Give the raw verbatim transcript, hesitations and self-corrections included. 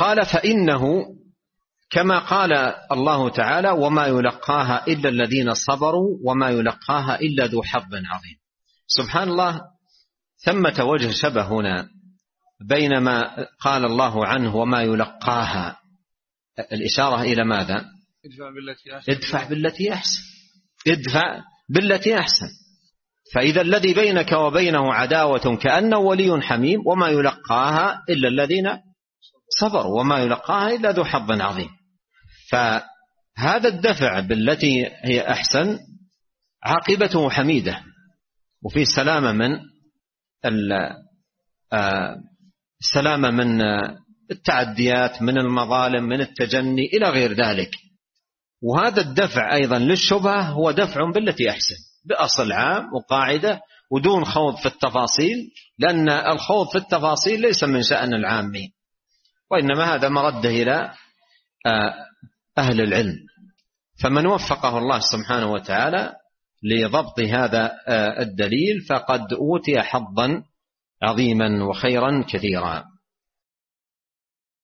قال فإنه كما قال الله تعالى وما يلقاها إلا الذين صبروا وما يلقاها إلا ذو حظ عظيم. سبحان الله، ثمة وجه شبه هنا بينما قال الله عنه وما يلقاها، الإشارة إلى ماذا؟ ادفع بالتي أحسن، ادفع بالتي أحسن. فإذا الذي بينك وبينه عداوة كأنه ولي حميم، وما يلقاها إلا الذين صبروا وما يلقاها إلا ذو حظ عظيم. فهذا الدفع بالتي هي أحسن عاقبته حميدة، وفي سلامة من السلامة من التعديات، من المظالم، من التجني إلى غير ذلك. وهذا الدفع أيضا للشبهة هو دفع بالتي أحسن بأصل عام وقاعدة ودون خوض في التفاصيل، لأن الخوض في التفاصيل ليس من شأن العامين، وإنما هذا مرده إلى أهل العلم. فمن وفقه الله سبحانه وتعالى لضبط هذا الدليل فقد أوتي حظا عظيما وخيرا كثيرا.